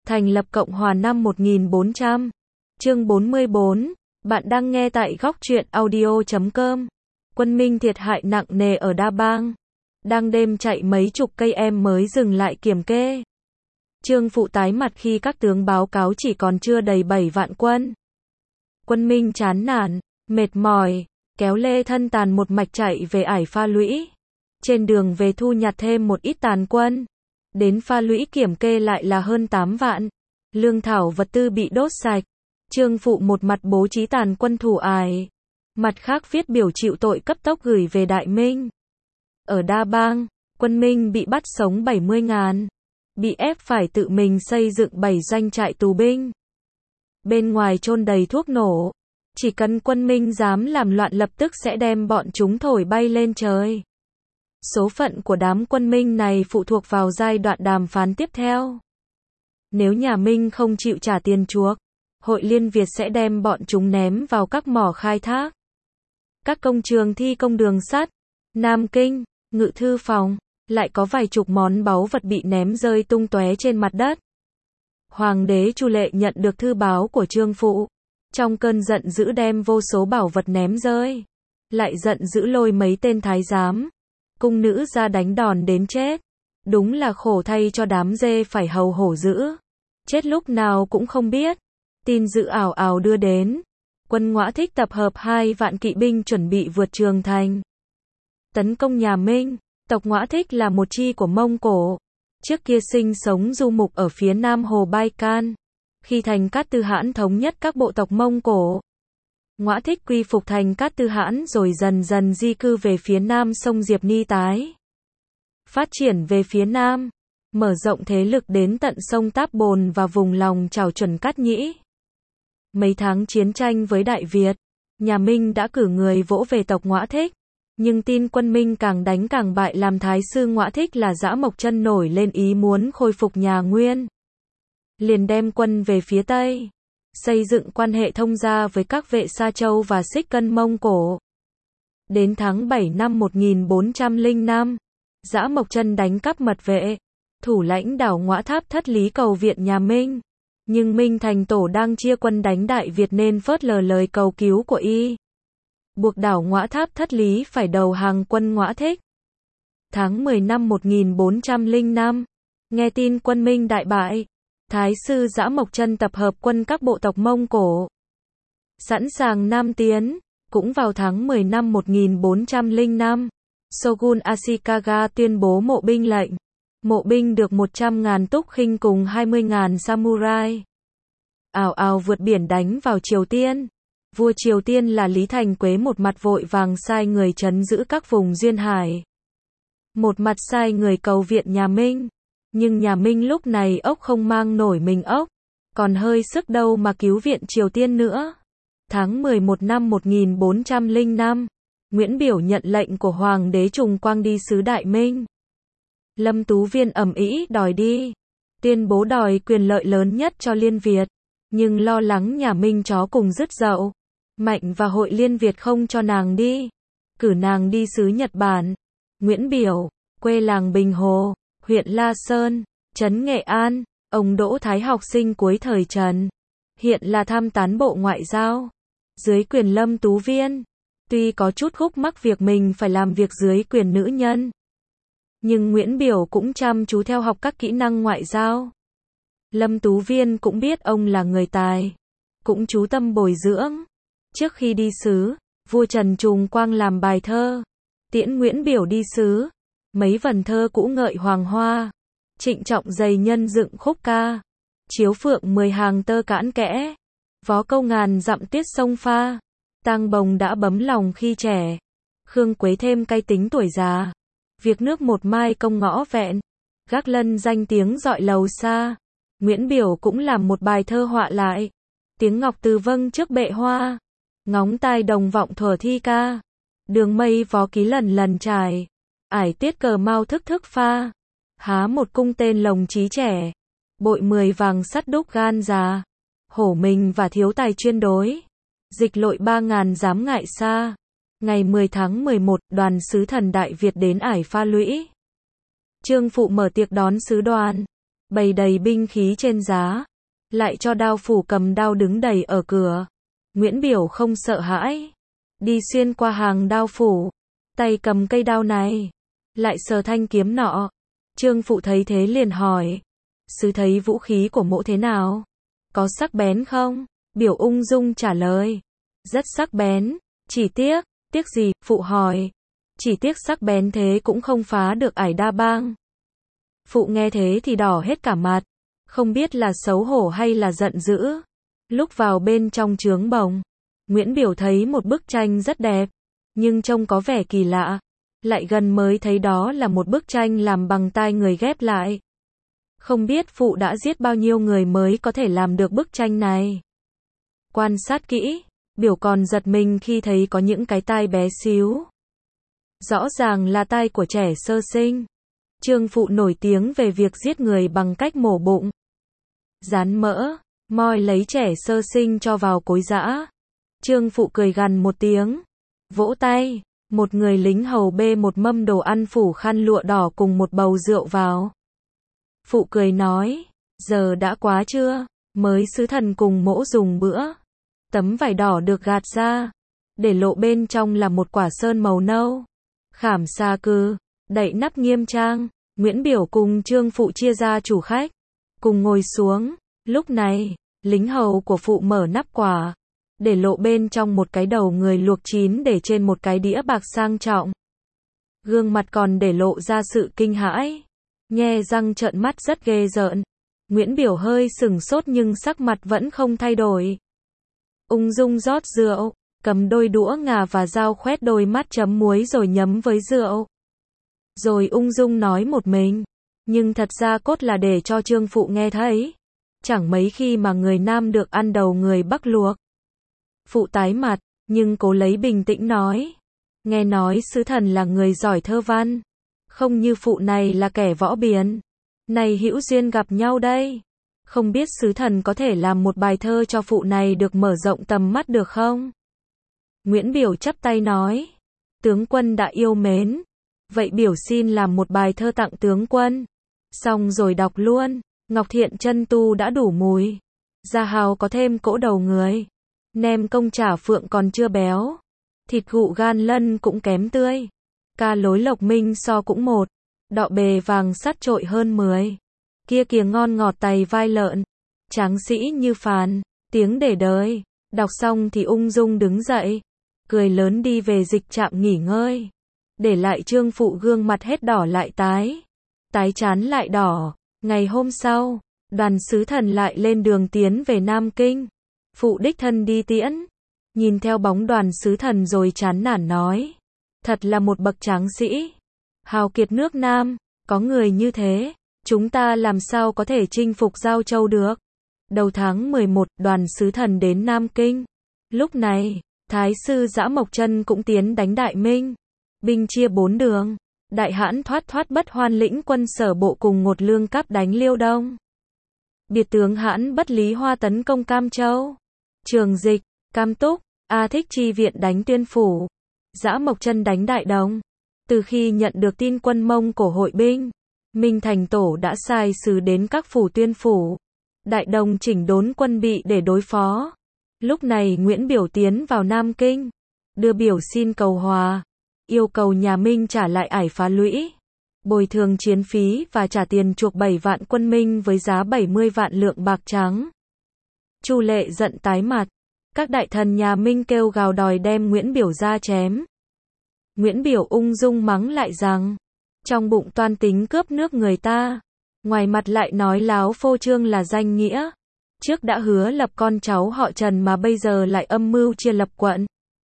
Thành lập Cộng hòa năm 1400. Chương 44. Bạn đang nghe tại góc truyện audio.com. Quân Minh thiệt hại nặng nề ở Đa Bang. Đang đêm chạy mấy chục cây em mới dừng lại kiểm kê. Trương Phụ tái mặt khi các tướng báo cáo chỉ còn chưa đầy 7 vạn quân. Quân Minh chán nản, mệt mỏi, kéo lê thân tàn một mạch chạy về ải Pha Lũy. Trên đường về thu nhặt thêm một ít tàn quân. Đến Pha Lũy kiểm kê lại là hơn 8 vạn. Lương thảo vật tư bị đốt sạch. Trương Phụ một mặt bố trí tàn quân thủ ải, mặt khác viết biểu chịu tội cấp tốc gửi về Đại Minh. Ở Đa Bang, quân Minh bị bắt sống 70.000, bị ép phải tự mình xây dựng 7 doanh trại tù binh. Bên ngoài chôn đầy thuốc nổ, chỉ cần quân Minh dám làm loạn lập tức sẽ đem bọn chúng thổi bay lên trời. Số phận của đám quân Minh này phụ thuộc vào giai đoạn đàm phán tiếp theo. Nếu nhà Minh không chịu trả tiền chuộc, Hội Liên Việt sẽ đem bọn chúng ném vào các mỏ khai thác, các công trường thi công đường sắt. Nam Kinh, Ngự thư phòng, lại có vài chục món báu vật bị ném rơi tung tóe trên mặt đất. Hoàng đế Chu Lệ nhận được thư báo của Trương Phụ, trong cơn giận dữ đem vô số bảo vật ném rơi, lại giận dữ lôi mấy tên thái giám, cung nữ ra đánh đòn đến chết. Đúng là khổ thay cho đám dê phải hầu hổ dữ, chết lúc nào cũng không biết. Tin dữ ảo ảo đưa đến, quân Ngõa Thích tập hợp 2 vạn kỵ binh chuẩn bị vượt Trường Thành, tấn công nhà Minh. Tộc Ngõa Thích là một chi của Mông Cổ, trước kia sinh sống du mục ở phía nam hồ Baikal. Khi Thành Cát Tư Hãn thống nhất các bộ tộc Mông Cổ, Ngõa Thích quy phục Thành Cát Tư Hãn rồi dần dần di cư về phía nam sông Diệp Ni Tái, phát triển về phía nam, mở rộng thế lực đến tận sông Táp Bồn và vùng lòng Trảo Chuẩn Cát Nhĩ. Mấy tháng chiến tranh với Đại Việt, nhà Minh đã cử người vỗ về tộc Ngõa Thích, nhưng tin quân Minh càng đánh càng bại làm thái sư Ngõa Thích là Dã Mộc Chân nổi lên ý muốn khôi phục nhà Nguyên. Liền đem quân về phía Tây, xây dựng quan hệ thông gia với các vệ Sa Châu và Xích Cân Mông Cổ. Đến tháng 7 năm 1405, Dã Mộc Chân đánh cắp mật vệ, thủ lãnh đảo Ngõa Tháp Thất Lý cầu viện nhà Minh. Nhưng Minh Thành Tổ đang chia quân đánh Đại Việt nên phớt lờ lời cầu cứu của y, buộc đảo Ngõa Tháp Thất Lý phải đầu hàng quân Ngõa Thích. Tháng 10 năm 1405, nghe tin quân Minh đại bại, Thái sư Dã Mộc Chân tập hợp quân các bộ tộc Mông Cổ, sẵn sàng nam tiến. Cũng vào tháng 10 năm 1405, Shogun Ashikaga tuyên bố mộ binh lệnh. Mộ binh được 100.000 túc khinh cùng 20.000 samurai ào ào vượt biển đánh vào Triều Tiên. Vua Triều Tiên là Lý Thành Quế một mặt vội vàng sai người trấn giữ các vùng duyên hải, một mặt sai người cầu viện nhà Minh. Nhưng nhà Minh lúc này ốc không mang nổi mình ốc, còn hơi sức đâu mà cứu viện Triều Tiên nữa. Tháng 11 năm 1405, Nguyễn Biểu nhận lệnh của Hoàng đế Trùng Quang đi sứ Đại Minh. Lâm Tú Viên ầm ĩ đòi đi, tuyên bố đòi quyền lợi lớn nhất cho Liên Việt, nhưng lo lắng nhà Minh chó cùng rứt dậu. Mạnh và Hội Liên Việt không cho nàng đi, cử nàng đi sứ Nhật Bản. Nguyễn Biểu, quê làng Bình Hồ, huyện La Sơn, trấn Nghệ An, ông Đỗ Thái học sinh cuối thời Trần, hiện là tham tán Bộ Ngoại giao, dưới quyền Lâm Tú Viên. Tuy có chút khúc mắc việc mình phải làm việc dưới quyền nữ nhân, nhưng Nguyễn Biểu cũng chăm chú theo học các kỹ năng ngoại giao. Lâm Tú Viên cũng biết ông là người tài, cũng chú tâm bồi dưỡng. Trước khi đi sứ, vua Trần Trùng Quang làm bài thơ tiễn Nguyễn Biểu đi sứ. Mấy vần thơ cũ ngợi hoàng hoa, trịnh trọng dày nhân dựng khúc ca. Chiếu phượng 10 hàng tơ cãn kẽ, vó câu ngàn dặm tuyết sông pha. Tang Bồng đã bấm lòng khi trẻ, Khương Quế thêm cay tính tuổi già. Việc nước một mai công ngõ vẹn, Gác Lân danh tiếng dọi lầu xa. Nguyễn Biểu cũng làm một bài thơ họa lại, tiếng ngọc từ vâng trước bệ hoa, ngóng tai đồng vọng thuở thi ca. Đường mây vó ký lần lần trải, ải tiết cờ mau thức thức pha. Há một cung tên lồng trí trẻ, bội 10 vàng sắt đúc gan già. Hổ mình và thiếu tài chuyên đối, dịch lội 3.000 dám ngại xa. Ngày 10 tháng 11, đoàn sứ thần Đại Việt đến ải Pha Lũy. Trương Phụ mở tiệc đón sứ đoàn. bày đầy binh khí trên giá, lại cho đao phủ cầm đao đứng đầy ở cửa. Nguyễn Biểu không sợ hãi, đi xuyên qua hàng đao phủ, tay cầm cây đao này, lại sờ thanh kiếm nọ. Trương Phụ thấy thế liền hỏi, sứ thấy vũ khí của mỗ thế nào? Có sắc bén không? Biểu ung dung trả lời, rất sắc bén, chỉ tiếc gì? Phụ hỏi, chỉ tiếc sắc bén thế cũng không phá được ải đa bang. Phụ nghe thế thì đỏ hết cả mặt, không biết là xấu hổ hay là giận dữ. Lúc vào bên trong trướng bồng, Nguyễn Biểu thấy một bức tranh rất đẹp, nhưng trông có vẻ kỳ lạ. Lại gần mới thấy đó là một bức tranh làm bằng tay người ghép lại. Không biết phụ đã giết bao nhiêu người mới có thể làm được bức tranh này. Quan sát kỹ, Biểu còn giật mình khi thấy có những cái tai bé xíu. Rõ ràng là tai của trẻ sơ sinh. Trương Phụ nổi tiếng về việc giết người bằng cách mổ bụng, rán mỡ, moi lấy trẻ sơ sinh cho vào cối giã. Trương Phụ cười gằn một tiếng, vỗ tay, một người lính hầu bê một mâm đồ ăn phủ khăn lụa đỏ cùng một bầu rượu vào. Phụ cười nói, giờ đã quá trưa, mới sứ thần cùng mỗ dùng bữa. Tấm vải đỏ được gạt ra, để lộ bên trong là một quả sơn màu nâu. Khảm xa cư, đậy nắp nghiêm trang. Nguyễn Biểu cùng Trương Phụ chia ra chủ khách, cùng ngồi xuống. Lúc này, lính hầu của Phụ mở nắp quả, để lộ bên trong một cái đầu người luộc chín để trên một cái đĩa bạc sang trọng. Gương mặt còn để lộ ra sự kinh hãi, nhe răng trợn mắt rất ghê rợn. Nguyễn Biểu hơi sửng sốt nhưng sắc mặt vẫn không thay đổi. Ung dung rót rượu, cầm đôi đũa ngà và dao khoét đôi mắt chấm muối rồi nhấm với rượu. Rồi ung dung nói một mình, nhưng thật ra cốt là để cho Trương Phụ nghe thấy. Chẳng mấy khi mà người Nam được ăn đầu người Bắc luộc. Phụ tái mặt, nhưng cố lấy bình tĩnh nói. Nghe nói sứ thần là người giỏi thơ văn, không như Phụ này là kẻ võ biền. Này hữu duyên gặp nhau đây. Không biết sứ thần có thể làm một bài thơ cho Phụ này được mở rộng tầm mắt được không? Nguyễn Biểu chắp tay nói. Tướng quân đã yêu mến. Vậy Biểu xin làm một bài thơ tặng tướng quân. Xong rồi đọc luôn. Ngọc Thiện chân tu đã đủ mùi. Gia hào có thêm cỗ đầu người. Nem công chả phượng còn chưa béo. Thịt gụ gan lân cũng kém tươi. Ca lối lộc minh so cũng một. Đọ bề vàng sắt trội hơn 10. Kia kìa ngon ngọt tày vai lợn. Tráng sĩ như phàn. Tiếng để đời. Đọc xong thì ung dung đứng dậy. Cười lớn đi về dịch trạm nghỉ ngơi. Để lại Trương Phụ gương mặt hết đỏ lại tái. Tái chán lại đỏ. Ngày hôm sau, đoàn sứ thần lại lên đường tiến về Nam Kinh. Phụ đích thân đi tiễn. Nhìn theo bóng đoàn sứ thần rồi chán nản nói. Thật là một bậc tráng sĩ. Hào kiệt nước Nam, có người như thế, chúng ta làm sao có thể chinh phục Giao Châu được. Đầu tháng 11, đoàn sứ thần đến Nam Kinh. Lúc này, Thái sư Dã Mộc Chân cũng tiến đánh Đại Minh. Binh chia 4 đường. Đại hãn thoát bất hoan lĩnh quân Sở Bộ cùng Ngột Lương Cáp đánh Liêu Đông. Biệt tướng hãn Bất Lý Hoa tấn công Cam Châu. Trường Dịch, Cam Túc, A Thích chi viện đánh Tuyên Phủ. Dã Mộc Chân đánh Đại Đồng. Từ khi nhận được tin quân Mông Cổ hội binh, Minh Thành Tổ đã sai sứ đến các phủ Tuyên Phủ, Đại Đồng chỉnh đốn quân bị để đối phó. Lúc này Nguyễn Biểu tiến vào Nam Kinh, đưa biểu xin cầu hòa, yêu cầu nhà Minh trả lại ải phá lũy, bồi thường chiến phí và trả tiền chuộc 7 vạn quân Minh với giá 70 vạn lượng bạc trắng. Chu Lệ giận tái mặt, các đại thần nhà Minh kêu gào đòi đem Nguyễn Biểu ra chém. Nguyễn Biểu ung dung mắng lại rằng, trong bụng toan tính cướp nước người ta, ngoài mặt lại nói láo phô trương là danh nghĩa. Trước đã hứa lập con cháu họ Trần mà bây giờ lại âm mưu chia lập quận,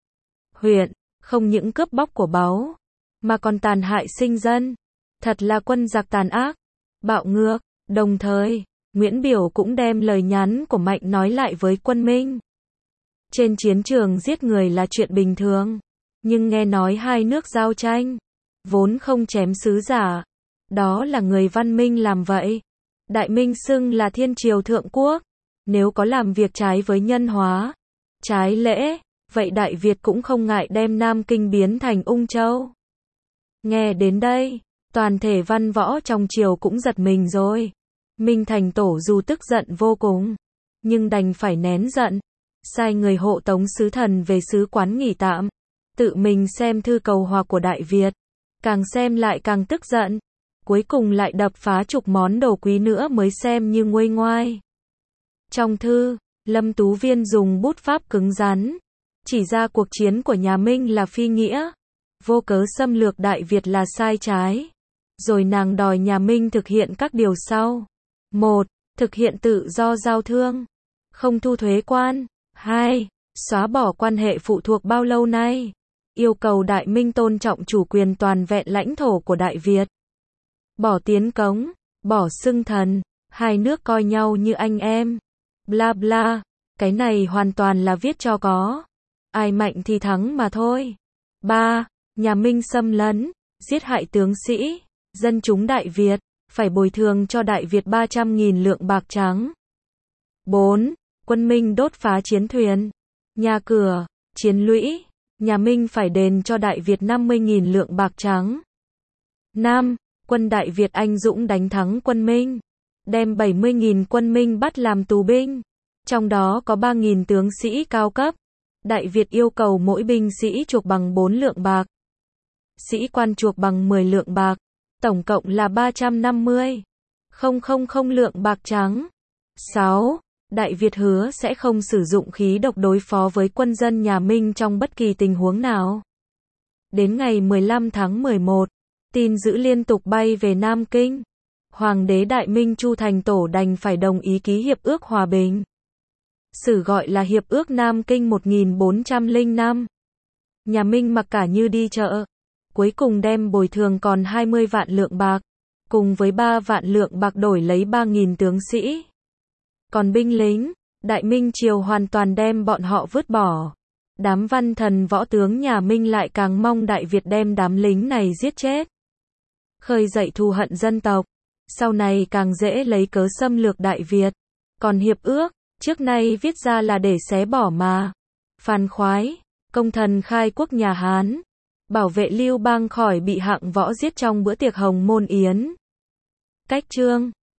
huyện, không những cướp bóc của báu, mà còn tàn hại sinh dân. Thật là quân giặc tàn ác, bạo ngược. Đồng thời, Nguyễn Biểu cũng đem lời nhắn của Mạnh nói lại với quân Minh. Trên chiến trường giết người là chuyện bình thường, nhưng nghe nói hai nước giao tranh, vốn không chém sứ giả. Đó là người văn minh làm vậy. Đại Minh xưng là thiên triều thượng quốc. Nếu có làm việc trái với nhân hóa, trái lễ, vậy Đại Việt cũng không ngại đem Nam Kinh biến thành Ung Châu. Nghe đến đây, toàn thể văn võ trong triều cũng giật mình rồi. Minh Thành tổ dù tức giận vô cùng, nhưng đành phải nén giận, sai người hộ tống sứ thần về sứ quán nghỉ tạm, tự mình xem thư cầu hòa của Đại Việt, càng xem lại càng tức giận, cuối cùng lại đập phá chục món đồ quý nữa mới xem như nguôi ngoai. Trong thư, Lâm Tú Viên dùng bút pháp cứng rắn, chỉ ra cuộc chiến của nhà Minh là phi nghĩa, vô cớ xâm lược Đại Việt là sai trái. Rồi nàng đòi nhà Minh thực hiện các điều sau. 1. Thực hiện tự do giao thương, không thu thuế quan. 2. Xóa bỏ quan hệ phụ thuộc bao lâu nay. Yêu cầu Đại Minh tôn trọng chủ quyền toàn vẹn lãnh thổ của Đại Việt. Bỏ tiến cống, bỏ xưng thần, hai nước coi nhau như anh em. Bla bla, cái này hoàn toàn là viết cho có. Ai mạnh thì thắng mà thôi. 3. Nhà Minh xâm lấn, giết hại tướng sĩ, dân chúng Đại Việt, phải bồi thường cho Đại Việt 300.000 lượng bạc trắng. 4. Quân Minh đốt phá chiến thuyền, nhà cửa, chiến lũy, nhà Minh phải đền cho Đại Việt 50.000 lượng bạc trắng. 5. Quân Đại Việt anh dũng đánh thắng quân Minh, đem 70.000 quân Minh bắt làm tù binh, trong đó có 3.000 tướng sĩ cao cấp. Đại Việt yêu cầu mỗi binh sĩ chuộc bằng 4 lượng bạc, sĩ quan chuộc bằng 10 lượng bạc, tổng cộng là 350.000 lượng bạc trắng. 6. Đại Việt hứa sẽ không sử dụng khí độc đối phó với quân dân nhà Minh trong bất kỳ tình huống nào. Đến ngày 15 tháng 11, tin dữ liên tục bay về Nam Kinh. Hoàng đế Đại Minh Chu Thành Tổ đành phải đồng ý ký hiệp ước hòa bình, sử gọi là Hiệp ước Nam Kinh 1405. Nhà Minh mặc cả như đi chợ, cuối cùng đem bồi thường còn 20 vạn lượng bạc, cùng với 3 vạn lượng bạc đổi lấy 3.000 tướng sĩ. Còn binh lính, Đại Minh Triều hoàn toàn đem bọn họ vứt bỏ. Đám văn thần võ tướng nhà Minh lại càng mong Đại Việt đem đám lính này giết chết, khơi dậy thù hận dân tộc, sau này càng dễ lấy cớ xâm lược Đại Việt. Còn hiệp ước, trước nay viết ra là để xé bỏ mà. Phan Khoái, công thần khai quốc nhà Hán, bảo vệ Lưu Bang khỏi bị hạng võ giết trong bữa tiệc Hồng Môn Yến. Cách chương